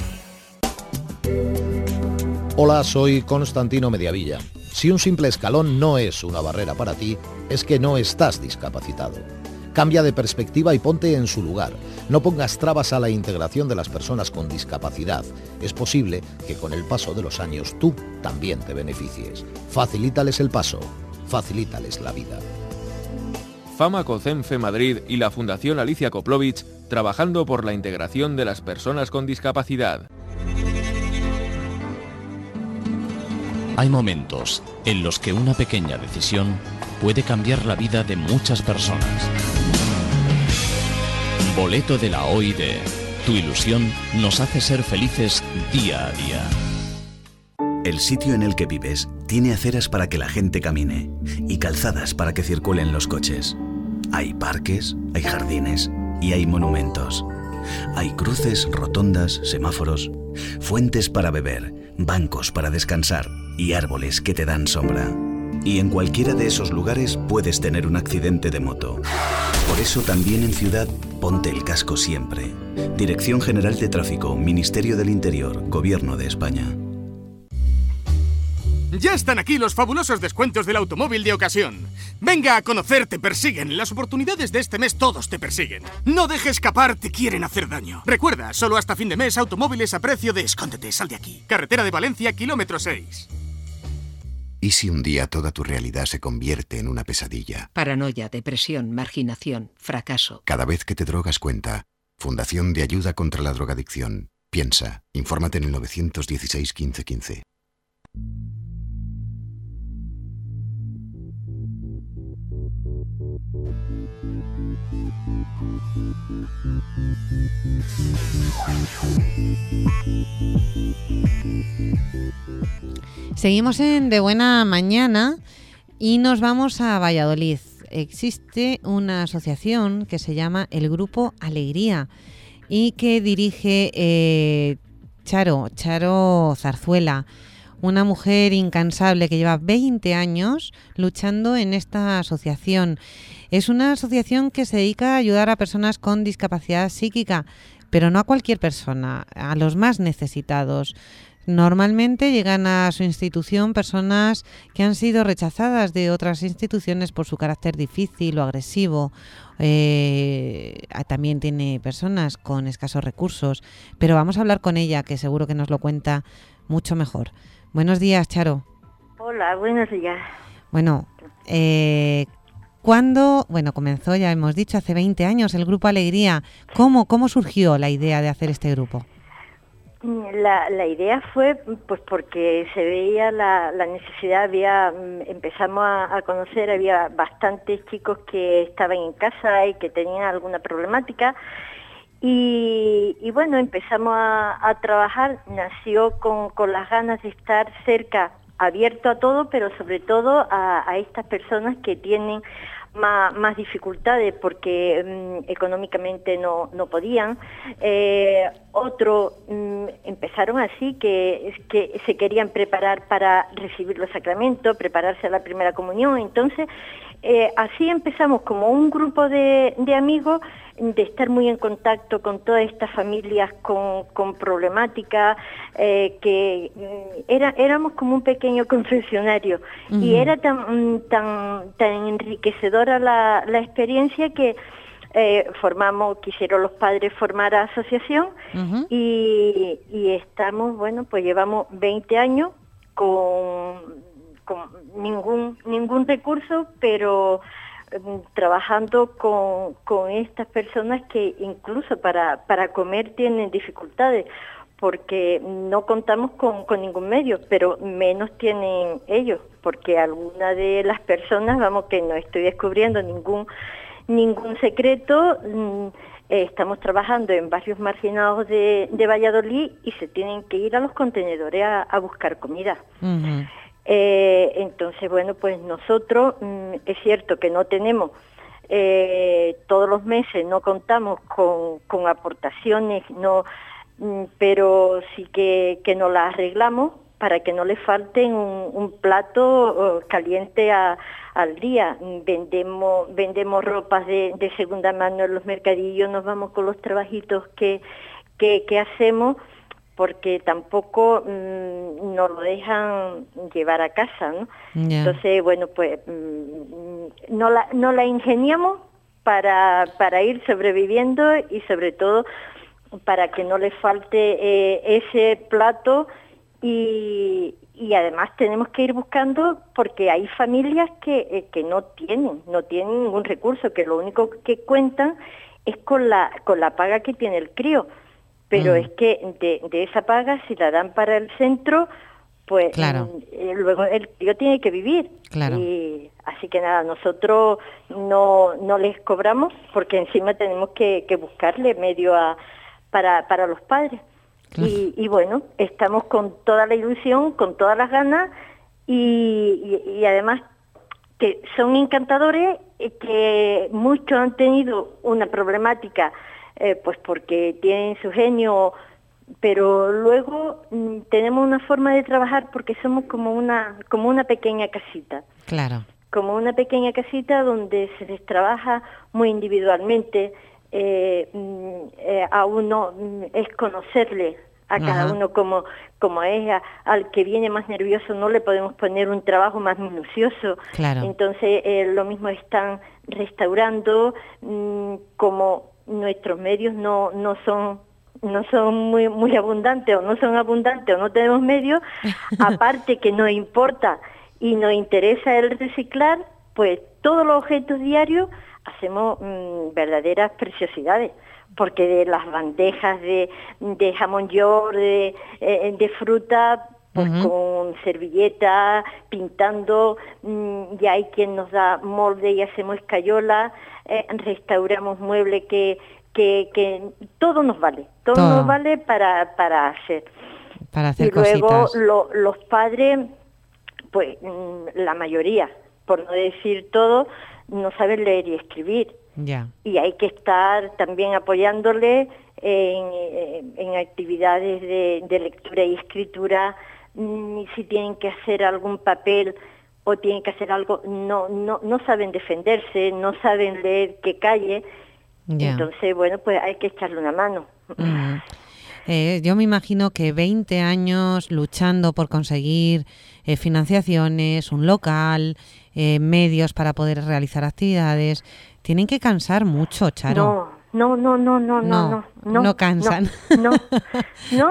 Hola, soy Constantino Mediavilla. Si un simple escalón no es una barrera para ti, es que no estás discapacitado. Cambia de perspectiva y ponte en su lugar. No pongas trabas a la integración de las personas con discapacidad. Es posible que con el paso de los años tú también te beneficies. Facilítales el paso, facilítales la vida. Famaco CENFE Madrid y la Fundación Alicia Koplovich, trabajando por la integración de las personas con discapacidad. Hay momentos en los que una pequeña decisión puede cambiar la vida de muchas personas. Boleto de la O I D. Tu ilusión nos hace ser felices día a día. El sitio en el que vives tiene aceras para que la gente camine y calzadas para que circulen los coches. Hay parques, hay jardines y hay monumentos. Hay cruces, rotondas, semáforos, fuentes para beber, bancos para descansar y árboles que te dan sombra. Y en cualquiera de esos lugares puedes tener un accidente de moto. Por eso también en ciudad, ponte el casco siempre. Dirección General de Tráfico, Ministerio del Interior, Gobierno de España. Ya están aquí los fabulosos descuentos del automóvil de ocasión. Venga a conocer, te persiguen. Las oportunidades de este mes todos te persiguen. No dejes escapar, te quieren hacer daño. Recuerda, solo hasta fin de mes, automóviles a precio de escóndete, sal de aquí. Carretera de Valencia, kilómetro seis. ¿Y si un día toda tu realidad se convierte en una pesadilla? Paranoia, depresión, marginación, fracaso. Cada vez que te drogas cuenta. Fundación de Ayuda contra la Drogadicción. Piensa, infórmate en el nueve uno seis, quince, quince. Seguimos en De Buena Mañana y nos vamos a Valladolid. Existe una asociación que se llama el Grupo Alegría y que dirige eh, Charo, Charo Zarzuela, una mujer incansable que lleva veinte años luchando en esta asociación. Es una asociación que se dedica a ayudar a personas con discapacidad psíquica, pero no a cualquier persona, a los más necesitados. Normalmente llegan a su institución personas que han sido rechazadas de otras instituciones por su carácter difícil o agresivo. Eh, también tiene personas con escasos recursos, pero vamos a hablar con ella, que seguro que nos lo cuenta mucho mejor. Buenos días, Charo. Hola, buenos días. Bueno, eh, ¿cuándo? Bueno, comenzó, ya hemos dicho, hace veinte años el Grupo Alegría. ¿Cómo, cómo surgió la idea de hacer este grupo? La, la idea fue pues porque se veía la, la necesidad, había empezamos a, a conocer, había bastantes chicos que estaban en casa y que tenían alguna problemática y, y bueno, empezamos a, a trabajar, nació con, con las ganas de estar cerca, abierto a todo, pero sobre todo a, a estas personas que tienen Más, más dificultades porque um, económicamente no, no podían. Eh, otro um, empezaron así que, que se querían preparar para recibir los sacramentos, prepararse a la primera comunión. Entonces, eh, así empezamos como un grupo de, de amigos, de estar muy en contacto con todas estas familias con, con problemáticas, eh, que era, éramos como un pequeño confesionario. Uh-huh. Y era tan, tan, tan enriquecedora la, la experiencia que eh, formamos, quisieron los padres formar asociación. Uh-huh. y, y estamos, bueno, pues llevamos veinte años con, con ningún, ningún recurso, pero trabajando con, con estas personas que incluso para, para comer tienen dificultades, porque no contamos con, con ningún medio, pero menos tienen ellos, porque algunas de las personas, vamos, que no estoy descubriendo ningún, ningún secreto, eh, estamos trabajando en barrios marginados de, de Valladolid y se tienen que ir a los contenedores a, a buscar comida. Uh-huh. Eh, entonces, bueno, pues nosotros, mmm, es cierto que no tenemos, eh, todos los meses no contamos con, con aportaciones, no, mmm, pero sí que, que nos las arreglamos para que no le falte un, un plato uh, caliente a, al día. Vendemos, vendemos ropas de, de segunda mano en los mercadillos, nos vamos con los trabajitos que, que, que hacemos, porque tampoco mmm, nos lo dejan llevar a casa, ¿no? Yeah. Entonces, bueno, pues mmm, no la, no la ingeniamos para, para ir sobreviviendo y sobre todo para que no le falte eh, ese plato y, y además tenemos que ir buscando porque hay familias que, eh, que no tienen, no tienen ningún recurso, que lo único que cuentan es con la, con la paga que tiene el crío. Pero mm. es que de, de esa paga, si la dan para el centro, pues Claro. eh, luego el tío tiene que vivir. Claro. Y así que nada, nosotros no, no les cobramos porque encima tenemos que, que buscarle medio a, para, para los padres. Claro. Y, y bueno, estamos con toda la ilusión, con todas las ganas y, y, y además que son encantadores, eh, que muchos han tenido una problemática eh, pues porque tienen su genio, pero luego mm, tenemos una forma de trabajar porque somos como una como una pequeña casita. Claro. Como una pequeña casita donde se les trabaja muy individualmente. Eh, mm, eh, a uno mm, es conocerle a cada Ajá. uno como, como es, a- al que viene más nervioso no le podemos poner un trabajo más minucioso. Claro. Entonces eh, lo mismo están restaurando, mm, como nuestros medios no, no son no son muy muy abundantes o no son abundantes o no tenemos medios, aparte que nos importa y nos interesa el reciclar, pues todos los objetos diarios hacemos mm, verdaderas preciosidades, porque de las bandejas de, de jamón york, de, eh, de fruta, pues Ujú. con servilleta, pintando, mm, y hay quien nos da molde y hacemos escayola, eh, restauramos muebles que, que, que todo nos vale, todo, Todo. nos vale para, para hacer. Para hacer Y luego cositas. lo- los padres, pues mm, la mayoría, por no decir todo, no saben leer y escribir. Ya. Y hay que estar también apoyándole en, en- en actividades de, de lectura y escritura, mm, y si tienen que hacer algún papel o tienen que hacer algo, no, no, no saben defenderse, no saben leer que calle, Ya. entonces bueno, pues hay que echarle una mano. Ujú. Eh, yo me imagino que veinte años luchando por conseguir eh, financiaciones, un local, eh, medios para poder realizar actividades, tienen que cansar mucho, Charo. No, no, no, no, no, no, no, no, no cansan. No, no,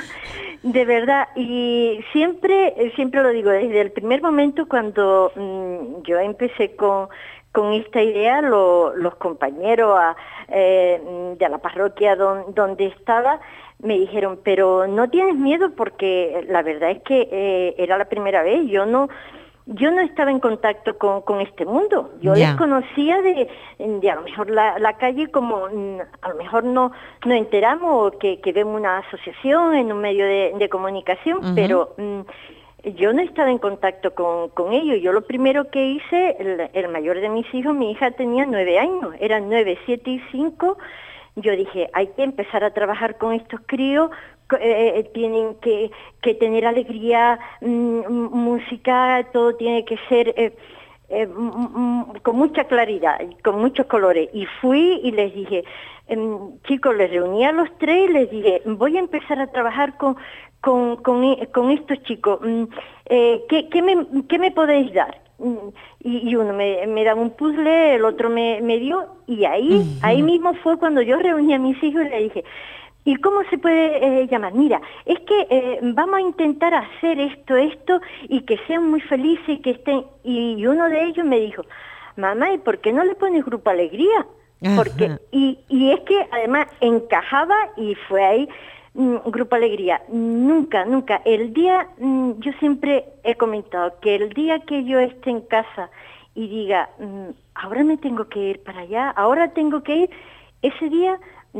de verdad, y siempre, siempre lo digo, desde el primer momento cuando mm, yo empecé con, con esta idea, lo- los compañeros a, eh, de la parroquia don- donde estaba, me dijeron, pero no tienes miedo, porque la verdad es que eh, era la primera vez, yo no... Yo no estaba en contacto con, con este mundo, yo Ya. les conocía de, de a lo mejor la, la calle, como mm, a lo mejor no no enteramos que, que vemos una asociación en un medio de, de comunicación, Ujú. pero mm, yo no estaba en contacto con, con ellos. Yo lo primero que hice, el, el mayor de mis hijos, mi hija tenía nueve años, eran nueve, siete y cinco. Yo dije, hay que empezar a trabajar con estos críos, co- eh, eh, tienen que, que tener alegría, mm, m- música, todo tiene que ser eh, eh, m- m- con mucha claridad, y con muchos colores. Y fui y les dije, em, chicos, les reuní a los tres y les dije, voy a empezar a trabajar con, con, con, e- con estos chicos. Mm, eh, ¿qué, qué, me, ¿Qué me podéis dar? Mm, Y, y uno me, me daba un puzzle, el otro me, me dio, y ahí, Ujú. ahí mismo fue cuando yo reuní a mis hijos y le dije, ¿y cómo se puede eh, llamar? Mira, es que eh, vamos a intentar hacer esto, esto, y que sean muy felices, y que estén... Y uno de ellos me dijo, mamá, ¿y por qué no le pones Grupo Alegría? Porque, Ajá. y, y es que además encajaba, y fue ahí, mm, Grupo Alegría. Nunca, nunca. El día, mm, yo siempre he comentado que el día que yo esté en casa y diga, mm, ahora me tengo que ir para allá, ahora tengo que ir, ese día,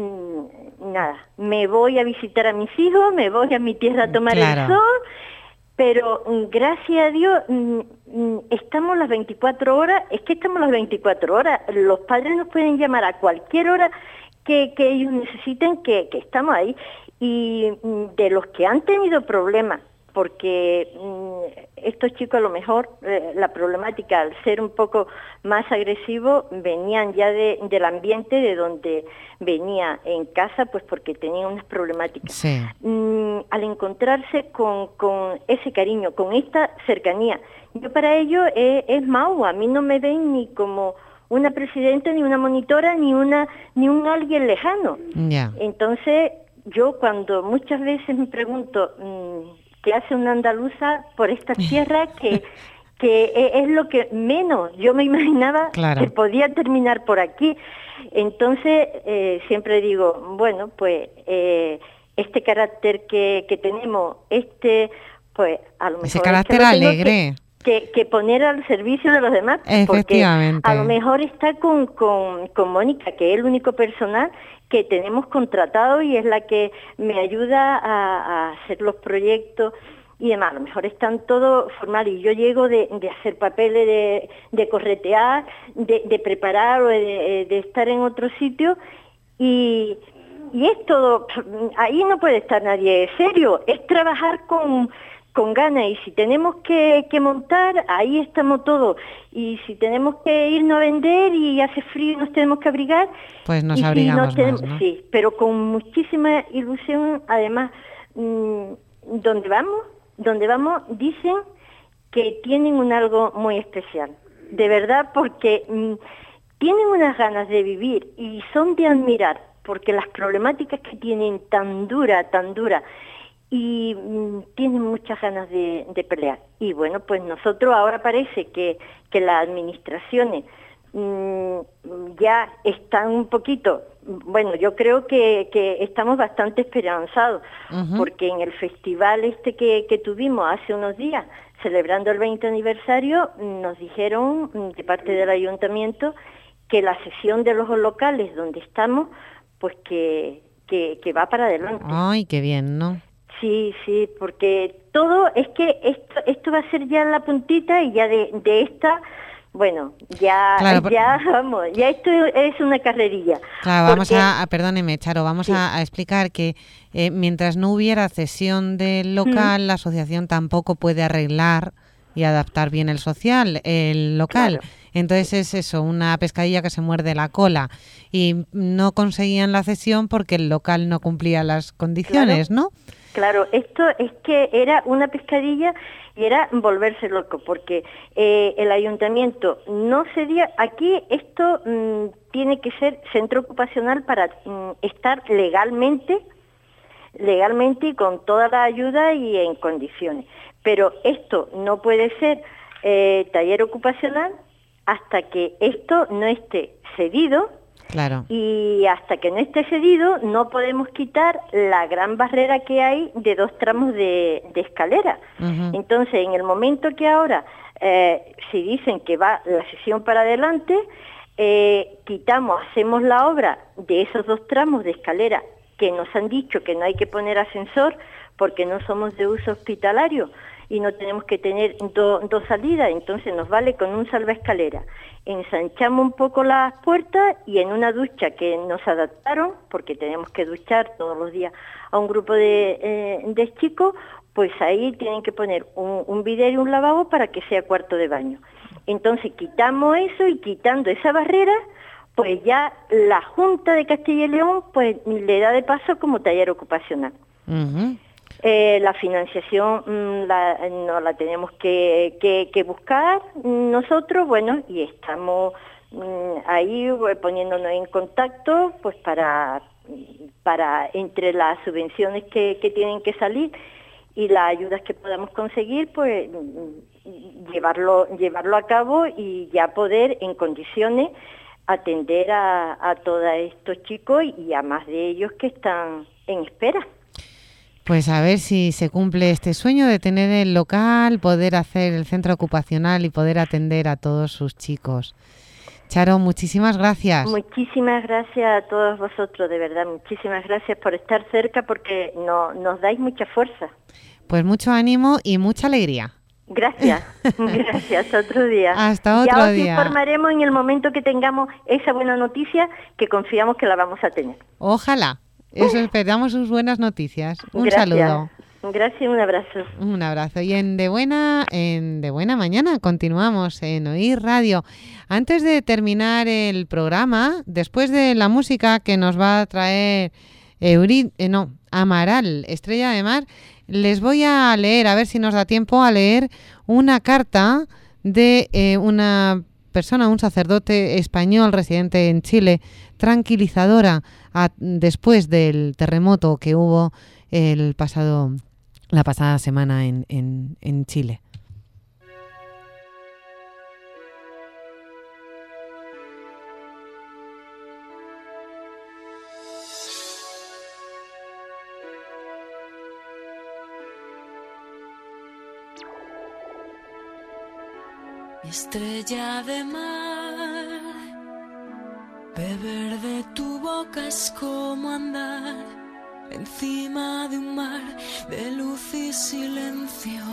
mm, nada, me voy a visitar a mis hijos, me voy a mi tierra a tomar Claro. el sol, pero mm, gracias a Dios mm, mm, estamos las veinticuatro horas, es que estamos las veinticuatro horas, los padres nos pueden llamar a cualquier hora que, que ellos necesiten, que, que estamos ahí. Y mm, de los que han tenido problemas, porque mm, estos chicos a lo mejor, eh, la problemática al ser un poco más agresivo, venían ya de, del ambiente de donde venía en casa, pues porque tenían unas problemáticas. Sí. Mm, al encontrarse con, con ese cariño, con esta cercanía, yo para ellos es, es Mau, a mí no me ven ni como una presidenta, ni una monitora, ni una ni un alguien lejano. Ya. Entonces, yo cuando muchas veces me pregunto, mmm, ¿qué hace una andaluza por esta tierra? que, que e- es lo que menos yo me imaginaba Claro. que podía terminar por aquí. Entonces, eh, siempre digo, bueno, pues eh, este carácter que, que tenemos, este pues a lo mejor Ese es carácter que lo tengo alegre. Que, que, que poner al servicio de los demás, porque Efectivamente. a lo mejor está con, con, con Mónica, que es el único personal que tenemos contratado y es la que me ayuda a, a hacer los proyectos y demás. A lo mejor están todos formales y yo llego de, de hacer papeles, de, de corretear, de, de preparar o de, de estar en otro sitio y, y es todo, ahí no puede estar nadie serio, es trabajar con... con ganas, y si tenemos que, que montar, ahí estamos todos, y si tenemos que irnos a vender y hace frío y nos tenemos que abrigar, pues nos y abrigamos si no tenemos, más, ¿no? Sí, pero con muchísima ilusión, además, mmm, donde vamos, donde vamos, dicen que tienen un algo muy especial, de verdad, porque mmm, tienen unas ganas de vivir y son de admirar, porque las problemáticas que tienen tan dura, tan dura, y mmm, tienen muchas ganas de, de pelear. Y bueno, pues nosotros ahora parece que, que las administraciones mmm, ya están un poquito, bueno, yo creo que, que estamos bastante esperanzados, uh-huh. porque en el festival este que, que tuvimos hace unos días, celebrando el veinte aniversario, nos dijeron de parte del ayuntamiento que la sesión de los locales donde estamos, pues que, que, que va para adelante. Ay, qué bien, ¿no? Sí, sí, porque todo es que esto esto va a ser ya la puntita y ya de, de esta, bueno, ya, claro, ya vamos, ya esto es una carrerilla. Claro, vamos porque, a, a, perdóneme, Charo, vamos sí. a, a explicar que eh, mientras no hubiera cesión del local, mm. la asociación tampoco puede arreglar y adaptar bien el social, el local. Claro. Entonces es eso, una pescadilla que se muerde la cola y no conseguían la cesión porque el local no cumplía las condiciones, claro. ¿no? Claro, esto es que era una pescadilla y era volverse loco, porque eh, el ayuntamiento no cedía, aquí esto mmm, tiene que ser centro ocupacional para mmm, estar legalmente, legalmente y con toda la ayuda y en condiciones, pero esto no puede ser eh, taller ocupacional hasta que esto no esté cedido. Claro. Y hasta que no esté cedido no podemos quitar la gran barrera que hay de dos tramos de, de escalera. Uh-huh. Entonces, en el momento que ahora, eh, si dicen que va la sesión para adelante, eh, quitamos, hacemos la obra de esos dos tramos de escalera que nos han dicho que no hay que poner ascensor porque no somos de uso hospitalario y no tenemos que tener do, dos salidas, entonces nos vale con un salvaescalera. Ensanchamos un poco las puertas y en una ducha que nos adaptaron, porque tenemos que duchar todos los días a un grupo de, eh, de chicos, pues ahí tienen que poner un, un bidero y un lavabo para que sea cuarto de baño. Entonces quitamos eso y quitando esa barrera, pues ya la Junta de Castilla y León pues le da de paso como taller ocupacional. Uh-huh. Eh, la financiación mmm, la, no la tenemos que, que, que buscar nosotros, bueno, y estamos mmm, ahí poniéndonos en contacto pues para, para entre las subvenciones que, que tienen que salir y las ayudas que podamos conseguir, pues llevarlo, llevarlo a cabo y ya poder en condiciones atender a, a todos estos chicos y a más de ellos que están en espera. Pues a ver si se cumple este sueño de tener el local, poder hacer el centro ocupacional y poder atender a todos sus chicos. Charo, muchísimas gracias. Muchísimas gracias a todos vosotros, de verdad, muchísimas gracias por estar cerca porque no, nos dais mucha fuerza. Pues mucho ánimo y mucha alegría. Gracias, gracias, hasta otro día. Hasta otro ya os día. informaremos en el momento que tengamos esa buena noticia que confiamos que la vamos a tener. Ojalá. Eso, esperamos sus buenas noticias. Un Gracias. saludo. Gracias, un abrazo. Un abrazo. Y en De Buena, en De Buena Mañana continuamos en Oír Radio. Antes de terminar el programa, después de la música que nos va a traer Eurid, eh, no, Amaral, Estrella de Mar, les voy a leer, a ver si nos da tiempo a leer una carta de eh, una persona, un sacerdote español residente en Chile, tranquilizadora a, después del terremoto que hubo el pasado, la pasada semana en, en, en Chile. mi estrella de mar. Beber de tu boca es como andar encima de un mar de luz y silencio.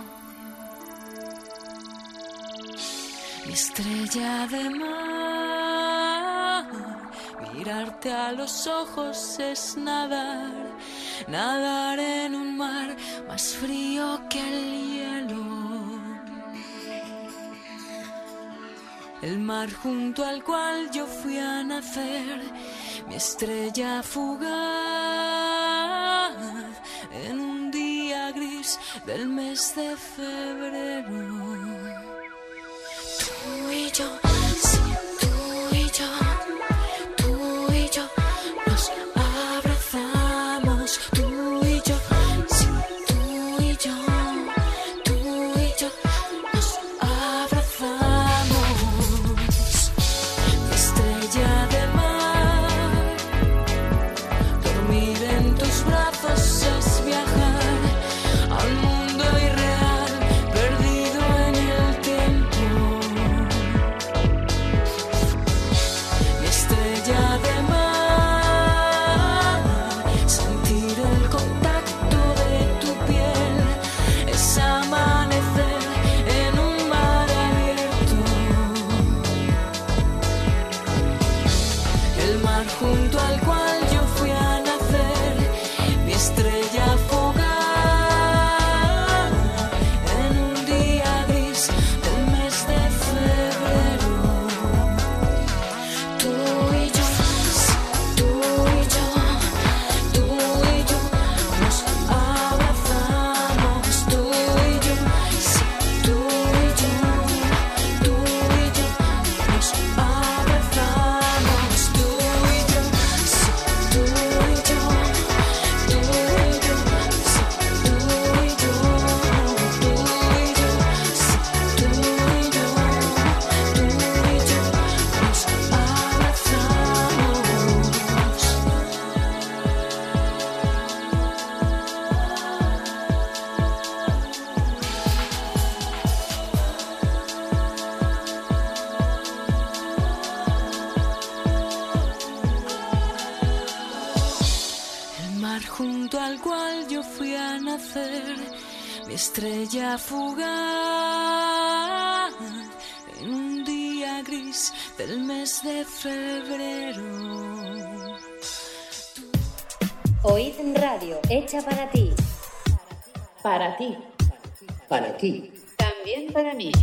Mi estrella de mar, mirarte a los ojos es nadar, nadar en un mar más frío que el hielo. El mar junto al cual yo fui a nacer, mi estrella fugaz, en un día gris del mes de febrero. Tú y yo, sí, tú y yo, tú y yo nos abrazamos. Tú y yo, sí, tú y yo, tú y yo nos abrazamos. Mi estrella de mar, dormir en tus brazos es viajar a un mundo irreal, perdido en el tiempo. Mi estrella de mar, sentir el contacto de tu piel, es amanecer en un mar abierto. El mar junto al cual yo fui a nacer, mi estrella fugaz, en un día gris del mes de febrero. Tú y yo, sí, tú y yo, tú y yo nos abrazamos. Tú y yo, sí, tú y yo, tú y yo nos abrazamos. Tú y yo, sí, tú y yo, tú y yo, sí, tú y yo, tú y yo, sí, tú y yo, tú y yo nos abrazamos. El mar junto al cual yo fui a nacer, mi estrella fugaz, en un día gris del mes de febrero. Oíd Radio, hecha para ti. Para ti. Para ti. También para mí.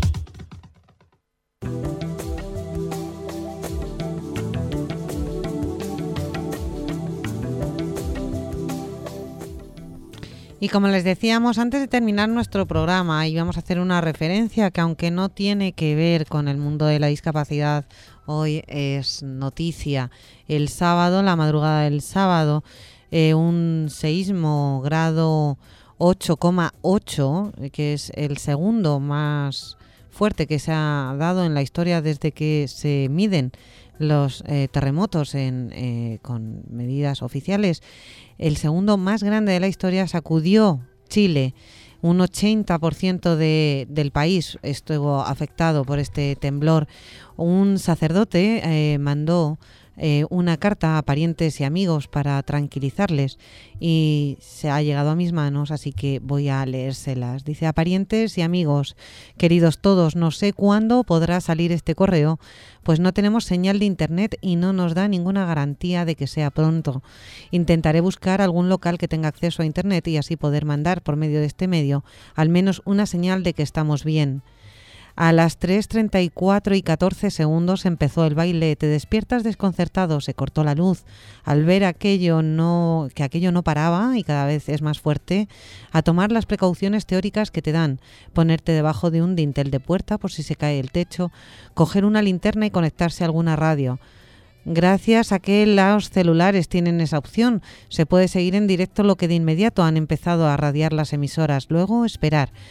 Y como les decíamos, antes de terminar nuestro programa, íbamos a hacer una referencia que, aunque no tiene que ver con el mundo de la discapacidad, hoy es noticia. El sábado, la madrugada del sábado, eh, un seísmo grado ocho coma ocho, que es el segundo más fuerte que se ha dado en la historia desde que se miden los eh, terremotos en, eh, con medidas oficiales. El segundo más grande de la historia sacudió Chile. Un ochenta por ciento de, del país estuvo afectado por este temblor. Un sacerdote eh, mandó eh, una carta a parientes y amigos para tranquilizarles y se ha llegado a mis manos, así que voy a leérselas. Dice: a parientes y amigos, queridos todos, no sé cuándo podrá salir este correo, pues no tenemos señal de internet y no nos da ninguna garantía de que sea pronto. Intentaré buscar algún local que tenga acceso a internet y así poder mandar por medio de este medio al menos una señal de que estamos bien. A las tres treinta y cuatro y catorce segundos empezó el baile. Te despiertas desconcertado, se cortó la luz. Al ver aquello no, que aquello no paraba y cada vez es más fuerte, a tomar las precauciones teóricas que te dan. Ponerte debajo de un dintel de puerta por si se cae el techo, coger una linterna y conectarse a alguna radio. Gracias a que los celulares tienen esa opción, se puede seguir en directo lo que de inmediato han empezado a radiar las emisoras. Luego esperar.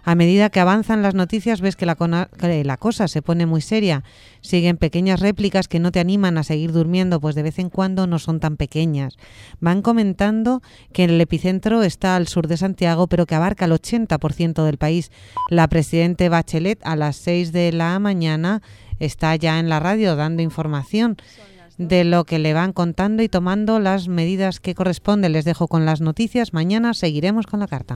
A medida que avanzan las noticias ves que la, cona- que la cosa se pone muy seria. Siguen pequeñas réplicas que no te animan a seguir durmiendo, pues de vez en cuando no son tan pequeñas. Van comentando que el epicentro está al sur de Santiago, pero que abarca el ochenta por ciento del país. La presidenta Bachelet a las seis de la mañana está ya en la radio dando información de lo que le van contando y tomando las medidas que corresponden. Les dejo con las noticias. Mañana seguiremos con la carta.